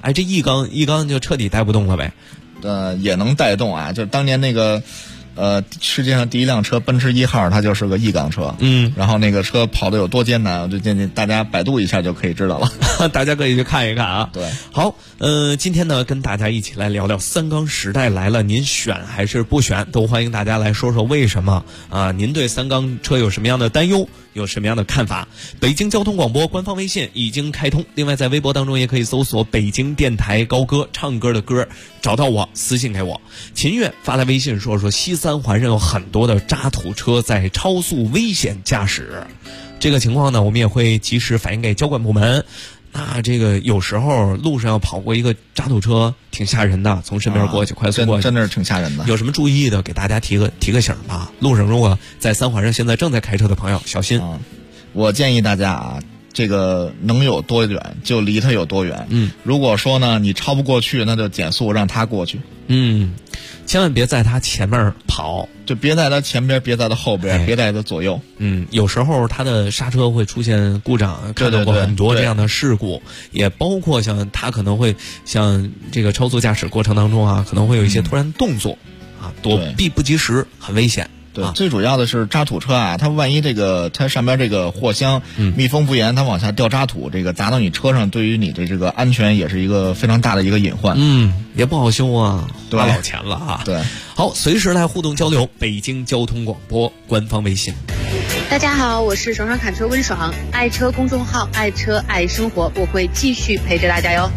哎，这一缸就彻底带不动了呗。 也能带动啊，就当年那个。世界上第一辆车奔驰1号，它就是个1缸车。然后那个车跑得有多艰难，我就建议大家百度一下就可以知道了。 大家可以去看一看啊。 对， 好，今天呢，跟大家一起来聊聊3缸时代来了，您选还是不选？都欢迎大家来说说为什么啊？您对3缸车有什么样的担忧？有什么样的看法？北京交通广播官方微信已经开通，另外在微博当中也可以搜索北京电台高歌，唱歌的歌，找到我私信给我。秦月发来微信说西3环上有很多的渣土车在超速危险驾驶，这个情况呢我们也会及时反映给交管部门。那这个有时候路上要跑过一个渣土车挺吓人的，从身边过去，快速过去， 真的是挺吓人的。 有什么注意的给大家提个醒吧。路上如果在3环上现在正在开车的朋友小心。 我建议大家啊，这个能有多远就离它有多远。如果说呢你超不过去，那就减速让它过去。 千万别在他前面跑， 就别在他前边，别在他后边，别在他左右。 有时候他的刹车会出现故障，看到过很多这样的事故，也包括像他可能会像这个超速驾驶过程当中啊，可能会有一些突然动作啊，躲避不及时，很危险。 对，最主要的是渣土车啊，它万一它上边这个货箱密封不严，它往下掉渣土，这个砸到你车上，对于你的这个安全也是一个非常大的一个隐患。 也不好修啊，花老钱了啊。 对， 好，随时来互动交流。北京交通广播官方微信。 大家好，我是爽爽侃车温爽，爱车公众号爱车爱生活，我会继续陪着大家哟。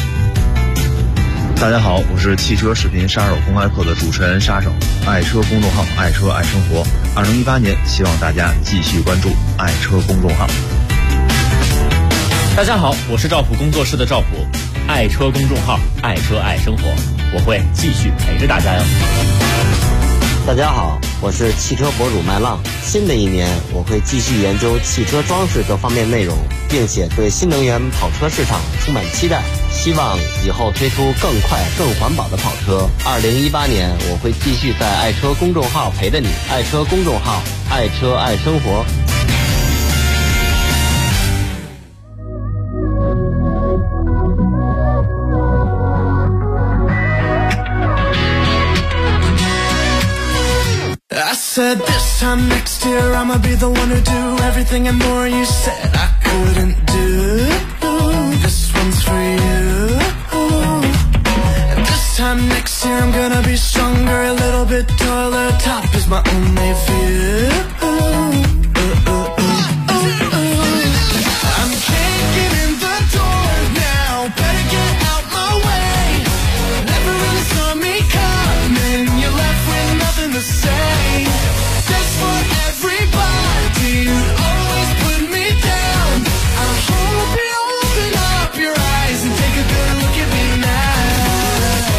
大家好，我是汽车视频杀手公开课的主持人沙手，爱车公众号爱车爱生活。2018年，希望大家继续关注爱车公众号。 大家好，我是赵普工作室的赵普，爱车公众号爱车爱生活，我会继续陪着大家哟。 大家好，我是汽车博主麦浪。新的一年，我会继续研究汽车装饰各方面内容，并且对新能源跑车市场充满期待。希望以后推出更快、更环保的跑车。2018年，我会继续在爱车公众号陪着你。爱车公众号，爱车爱生活。 I said this time next year I'ma be the one who do everything and more you said I couldn't do. This one's for you. And this time next year I'm gonna be stronger, a little bit taller. Top is my only view. I'm kicking in the door now, better get out my way. Never really saw me coming, you're left with nothing to say. Just for everybody, always put me down. I hope you open up your eyes and take a good look at me now.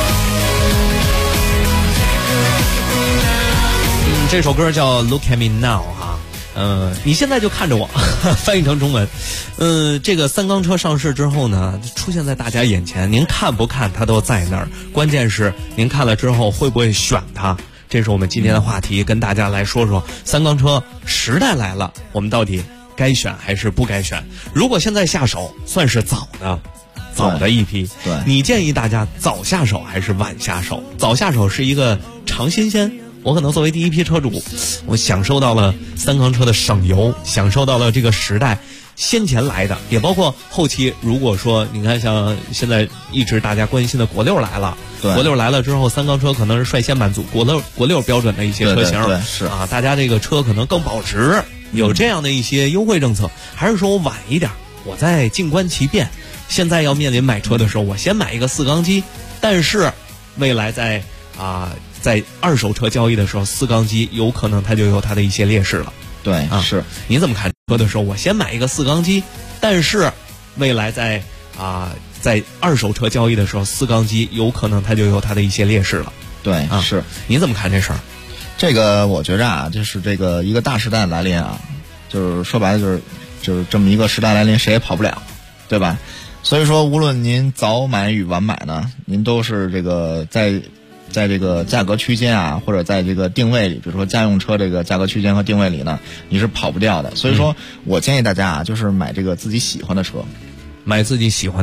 这首歌叫 Look at Me Now 哈。你现在就看着我，翻译成中文。这个3缸车上市之后呢，出现在大家眼前，您看不看它都在那儿，关键是您看了之后会不会选它。这是我们今天的话题，跟大家来说说3缸车时代来了，我们到底该选还是不该选？如果现在下手，算是早的一批。 对， 你建议大家早下手还是晚下手？早下手是一个尝新鲜。我可能作为第一批车主，我享受到了3缸车的省油，享受到了这个时代先前来的，也包括后期。如果说你看像现在一直大家关心的国六来了，国六来了之后，3缸车可能是率先满足国六标准的一些车型， 对，是啊，大家这个车可能更保值，有这样的一些优惠政策。还是说我晚一点，我再静观其变。现在要面临买车的时候，我先买一个4缸机，但是未来在二手车交易的时候，4缸机有可能它就有它的一些劣势了。 对啊，是。 你怎么看车的时候，我先买一个4缸机，但是未来在二手车交易的时候，4缸机有可能它就有它的一些劣势了。 对啊，是。 你怎么看这事儿？ 这个我觉着啊，就是这个一个大时代来临啊，就是说白了就是这么一个时代来临，谁也跑不了，对吧？所以说，无论您早买与晚买呢，您都是这个在这个价格区间啊，或者在这个定位里，比如说家用车这个价格区间和定位里呢，你是跑不掉的。所以说我建议大家啊，就是买这个自己喜欢的车， 买自己喜欢的。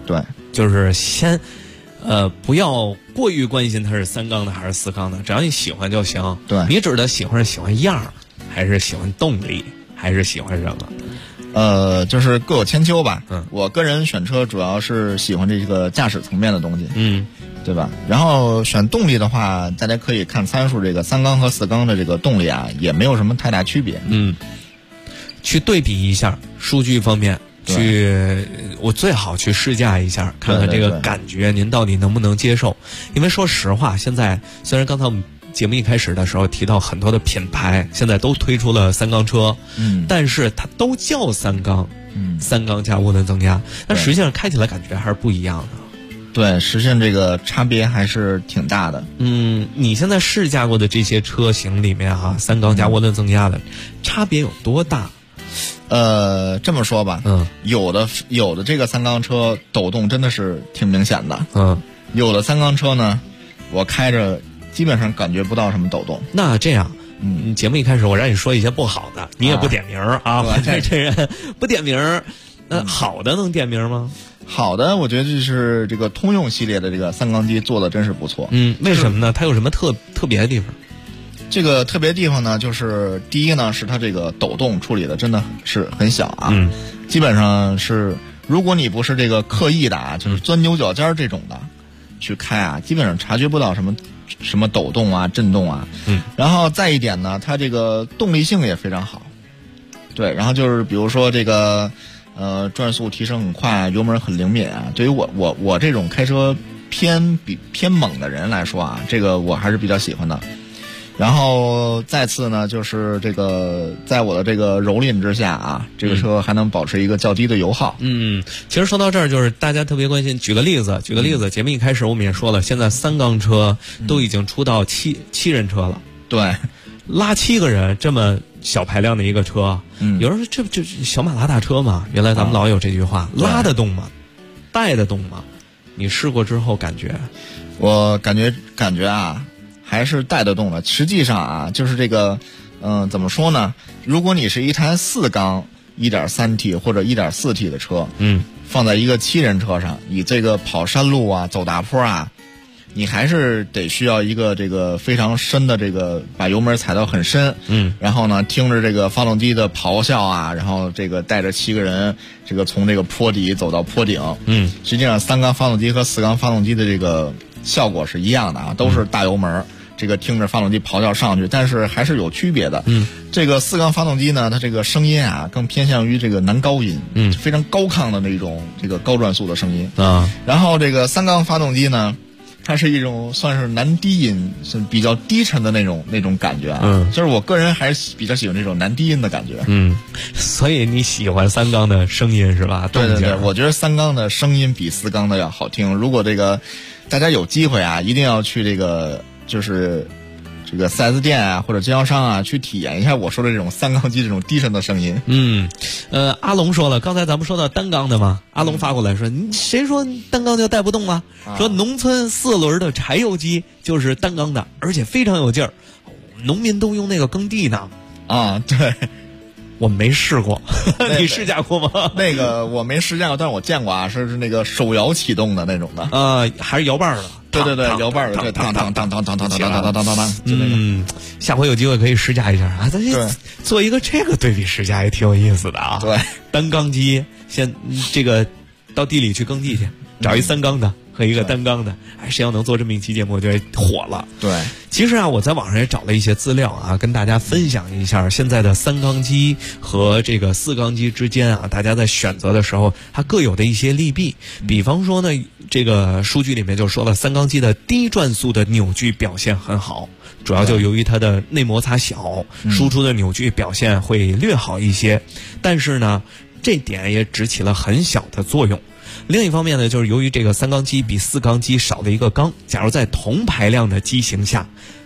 对， 就是先。不要过于关心它是3缸的还是4缸的，只要你喜欢就行。 对， 你指的喜欢是喜欢样儿，还是喜欢动力，还是喜欢什么？ 就是各有千秋吧。我个人选车主要是喜欢这个驾驶层面的东西，对吧？然后选动力的话，大家可以看参数，这个3缸和4缸的这个动力啊，也没有什么太大区别。 去对比一下数据方面。我最好去试驾一下，看看这个感觉您到底能不能接受。因为说实话，现在虽然刚才我们节目一开始的时候提到很多的品牌现在都推出了3缸车，但是它都叫3缸，3缸加涡轮增压，但实际上开起来感觉还是不一样的。 对，实际上这个差别还是挺大的。 你现在试驾过的这些车型里面3缸加涡轮增压的差别有多大？ 这么说吧，有的这个3缸车抖动真的是挺明显的，有的3缸车呢，我开着基本上感觉不到什么抖动。 那这样，节目一开始我让你说一些不好的，你也不点名啊，我这人不点名，那好的能点名吗？ 好的，我觉得就是这个通用系列的这个3缸机做的真是不错。 为什么呢？它有什么特别的地方？ 这个特别地方呢，就是第一呢，是它这个抖动处理的真的是很小啊，基本上是，如果你不是这个刻意的啊，就是钻牛角尖这种的去开啊，基本上察觉不到什么抖动啊、震动啊。然后再一点呢，它这个动力性也非常好。对，然后就是比如说这个转速提升很快，油门很灵敏啊。对于我这种开车偏猛的人来说啊，这个我还是比较喜欢的。然后再次呢，就是这个在我的这个蹂躏之下啊，这个车还能保持一个较低的油耗。 其实说到这儿，就是大家特别关心。举个例子，节目一开始我们也说了，现在3缸车都已经出到七人车了。 对， 拉7个人这么小排量的一个车，有人说这小马拉大车嘛？原来咱们老有这句话，拉得动吗？带得动吗？你试过之后感觉？ 我感觉啊。还是带得动的。实际上啊，就是这个，怎么说呢？如果你是一台4缸 1.3T 或者 1.4T 的车，放在一个7人车上，以这个跑山路啊、走大坡啊，你还是得需要一个这个非常深的这个把油门踩到很深，然后呢听着这个发动机的咆哮啊，然后这个带着7个人这个从这个坡底走到坡顶，实际上3缸发动机和4缸发动机的这个效果是一样的啊，都是大油门。这个听着发动机咆哮上去，但是还是有区别的。这个4缸发动机呢，它这个声音啊，更偏向于这个男高音，非常高亢的那种这个高转速的声音啊。然后这个3缸发动机呢，它是一种算是男低音，是比较低沉的那种感觉啊。就是我个人还是比较喜欢这种男低音的感觉。 所以你喜欢3缸的声音是吧？ 对，我觉得3缸的声音比4缸的要好听。如果这个大家有机会啊，一定要去这个。就是这个 4S 店啊，或者经销商啊，去体验一下我说的这种3缸机这种低沉的声音。 阿龙说了，刚才咱们说到单缸的嘛，阿龙发过来说，你谁说单缸就带不动啊？说农村4轮的柴油机就是单缸的，而且非常有劲儿，农民都用那个耕地呢。 对。 我没试过，你试驾过吗？ 那个我没试驾过，但是我见过啊，是那个手摇启动的那种的。 还是摇把的。 对，摇把的，对，当，就那个。 下回有机会可以试驾一下啊，咱做一个这个对比试驾也挺有意思的啊。 对， 单缸机先这个到地里去耕地去，找一3缸的和一个单缸的，谁要能做这么一期节目，我觉得火了。 对， 其实啊，我在网上也找了一些资料啊，跟大家分享一下现在的3缸机和这个4缸机之间啊，大家在选择的时候，它各有的一些利弊。比方说呢，这个数据里面就说了，3缸机的低转速的扭矩表现很好，主要就由于它的内摩擦小，输出的扭矩表现会略好一些。但是呢，这点也只起了很小的作用。另一方面呢，就是由于这个3缸机比4缸机少了一个缸，假如在同排量的机型下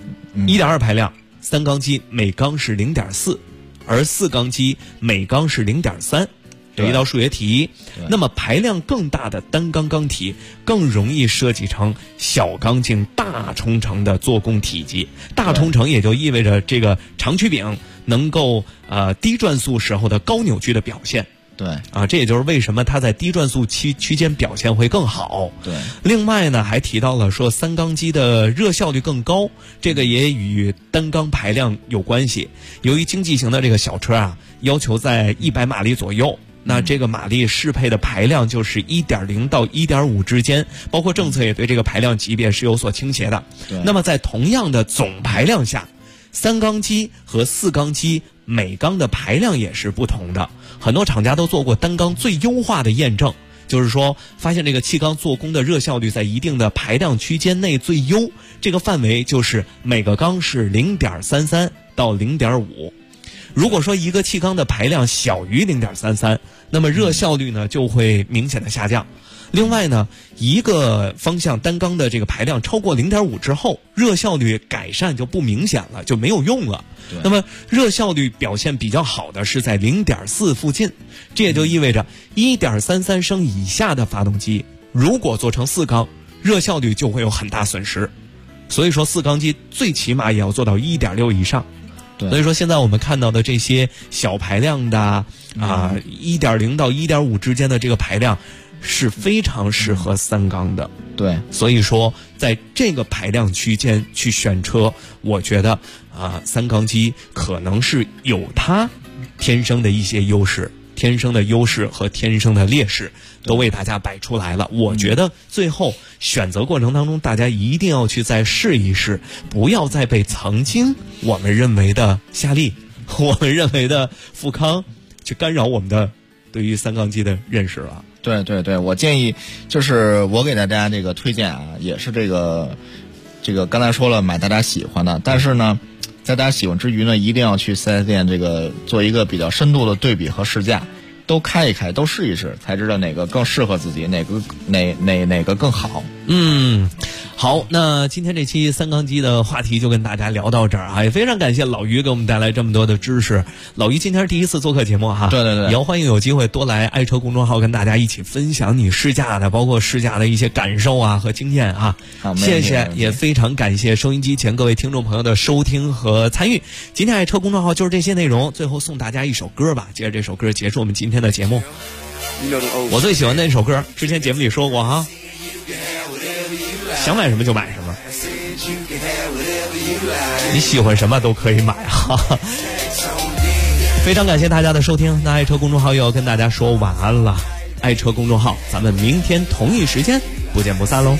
，1.2排量3缸机每缸是 0.4， 而4缸机每缸是 0.3， 有一道数学题。那么排量更大的单缸缸体更容易设计成小缸径大冲程的做工体积，大冲程也就意味着这个长曲柄能够低转速时候的高扭矩的表现。 对啊，这也就是为什么它在低转速区间表现会更好。 对， 另外呢，还提到了说三缸机的热效率更高，这个也与单缸排量有关系。由于经济型的这个小车啊，要求在100马力左右。那这个马力适配的排量就是 1.0 到 1.5 之间，包括政策也对这个排量级别是有所倾斜的。那么在同样的总排量下，三缸机和四缸机每缸的排量也是不同的。很多厂家都做过单缸最优化的验证，就是说发现这个气缸做工的热效率在一定的排量区间内最优，这个范围就是每个缸是 0.33 到 0.5。如果说一个气缸的排量小于 0.33， 那么热效率呢就会明显的下降。另外呢，一个方向单缸的这个排量超过 0.5 之后，热效率改善就不明显了，就没有用了。那么热效率表现比较好的是在 0.4 附近，这也就意味着 1.33 升以下的发动机如果做成四缸，热效率就会有很大损失。所以说四缸机最起码也要做到 1.6 以上。所以说现在我们看到的这些小排量的1.0 到 1.5 之间的这个排量是非常适合三缸的。 对， 所以说在这个排量区间去选车，我觉得三缸机可能是有它天生的一些优势，天生的优势和天生的劣势都为大家摆出来了。我觉得最后选择过程当中，大家一定要去再试一试，不要再被曾经我们认为的夏利、我们认为的富康去干扰我们的对于三缸机的认识了。 对对对，我建议就是我给大家这个推荐也是这个刚才说了买大家喜欢的，但是呢在大家喜欢之余呢，一定要去 4S 店这个做一个比较深度的对比和试驾，都开一开，都试一试，才知道哪个更适合自己，哪个更好。 好，那今天这期三缸机的话题就跟大家聊到这儿也非常感谢老于给我们带来这么多的知识。老于今天是第一次做客节目对对对， 也要欢迎有机会多来爱车公众号跟大家一起分享你试驾的，包括试驾的一些感受和经验谢谢，也非常感谢收音机前各位听众朋友的收听和参与。今天爱车公众号就是这些内容，最后送大家一首歌吧，接着这首歌结束我们今天的节目。我最喜欢的那首歌，之前节目里说过想买什么就买什么，你喜欢什么都可以买非常感谢大家的收听，那爱车公众号又要跟大家说晚安了。爱车公众号，咱们明天同一时间不见不散喽。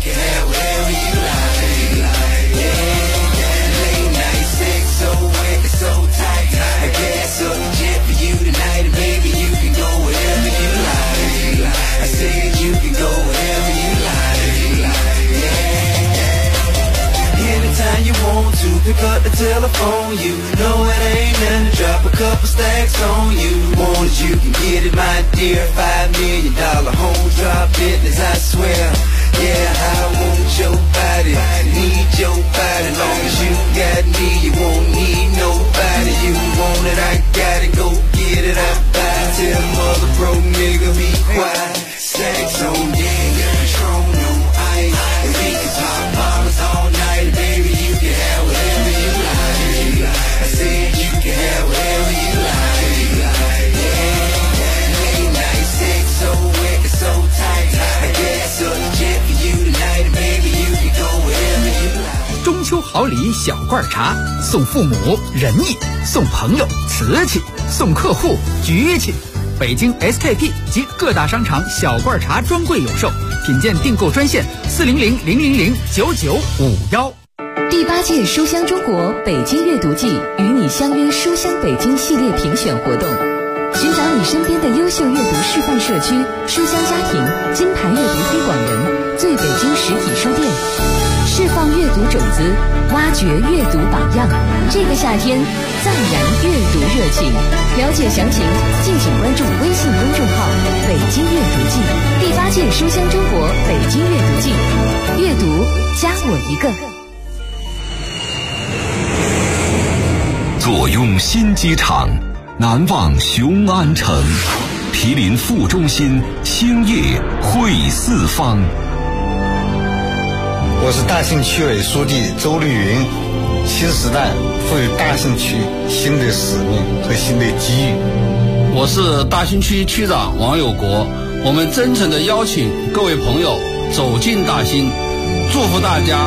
You want to pick up the telephone, you know it ain't nothing to drop a couple stacks on you. Want it, you can get it, my dear. $5 million home drop business, I swear. Yeah, I want your body, need your body. Long as you got me, you won't need nobody. You want it, I got it, go get it, I buy it. Tell mother broke nigga be quiet. Stacks on deck, Patron on ice. And we can pop bottles all night, baby. You can have whatever you like. I said you can have whatever you like. Yeah, late night sex so wet and so tight. I guess a jet for you tonight, baby. You can go wherever you like. 中秋好礼小罐茶，送父母仁义，送朋友瓷器，送客户局气。北京 SKP 及各大商场小罐茶专柜有售，品鉴订购专线400-000-9951。 第8届书香中国北京阅读季与你相约书香北京系列评选活动，寻找你身边的优秀阅读示范社区、书香家庭、金牌阅读推广人、最北京实体书店，释放阅读种子，挖掘阅读榜样。这个夏天再燃阅读热情。了解详情，敬请关注微信公众号“北京阅读季”。第8届书香中国北京阅读季，阅读加我一个。 坐拥新机场，难忘雄安城，毗邻副中心，兴业汇四方。 我是大兴区委书记周丽云。新时代赋予大兴区新的使命和新的机遇。 我是大兴区区长王有国，我们真诚地邀请各位朋友走进大兴，祝福大家